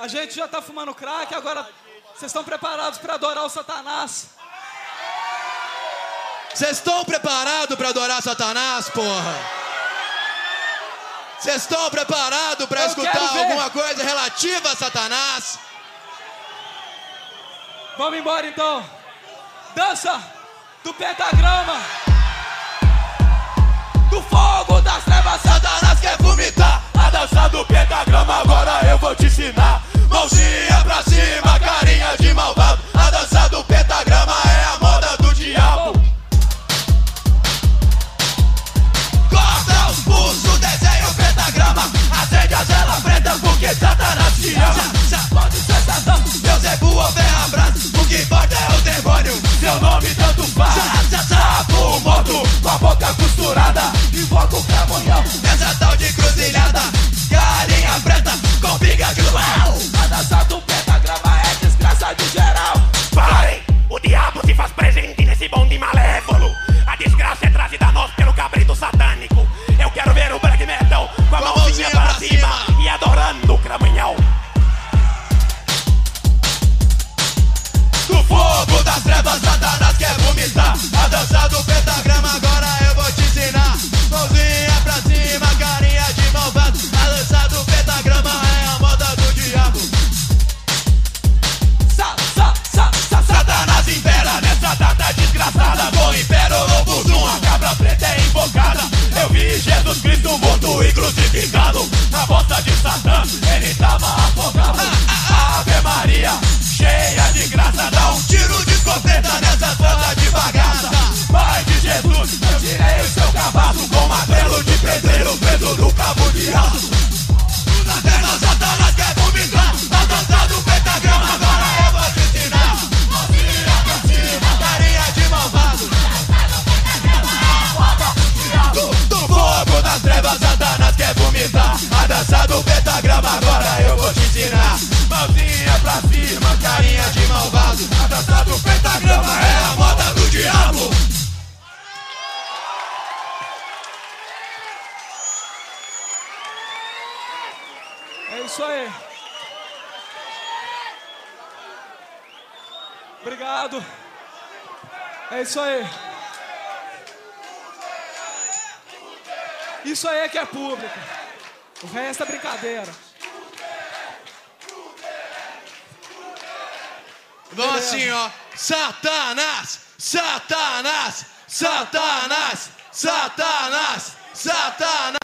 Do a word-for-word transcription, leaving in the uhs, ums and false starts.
A gente já tá fumando crack, agora vocês estão preparados para adorar o Satanás? Vocês estão preparados para adorar Satanás, porra? Vocês estão preparados para escutar alguma coisa relativa a Satanás? Vamos embora então. Dança do pentagrama, do fogo das trevas. Satanás quer vomitar. A dança do pentagrama agora eu vou te ensinar. Mãozinha pra cima, carinha de malvado. A dança do pentagrama é a moda do diabo. Corta os pulsos, desenha o pentagrama. Acende a vela preta porque Satanás te ama. Pode ser Satã, Beuzebu ou Ferra Brás. O que importa é o demônio, seu nome tanto faz. Sapo morto, com a boca costurada, invoca o cramunhão nessa tal de cruzilhada. Carinha preta com biga cruel. A dança do pentagrama é desgraça de geral. Parem! O diabo se faz presente nesse bonde malévolo. A desgraça é trazida a nós pelo cabrito satânico. Eu quero ver o black metal com a mãozinha pra cima e adorando o cramunhão. Do fogo das trevas, Satanás quer vomitar. A dança do pentagrama agora eu vou te ensinar. Mãozinha pra cima, carinha de malvado. A dança do pentagrama é a moda do diabo. Sa, sa, sa, sa, Satanás impera nessa data desgraçada. Com império lobo zoom, a cabra preta é invocada. Eu vi Jesus Cristo morto e crucificado. Na bosta de Satã, ele tava afogado. Ave Maria, cheia de graça, dá um tiro de escopeta nessa banda de bagaça. Pai de Jesus, eu tirei o seu cavaço com martelo de pedreiro preso no cabo de aço. Na terra Satanás quer vomitar. A dança do pentagrama agora eu vou te ensinar. Mãozinha pra cima, carinha de malvado. Do, do fogo das trevas Satanás quer vomitar. A dança do pentagrama agora eu vou te ensinar. Mãozinha pra cima, carinha de malvado. A dança do pentagrama é a moda do diabo. É isso aí. Obrigado. É isso aí. Isso aí é que é público. O resto é brincadeira. Vamos assim, ó. Satanás, Satanás, Satanás, Satanás, Satanás.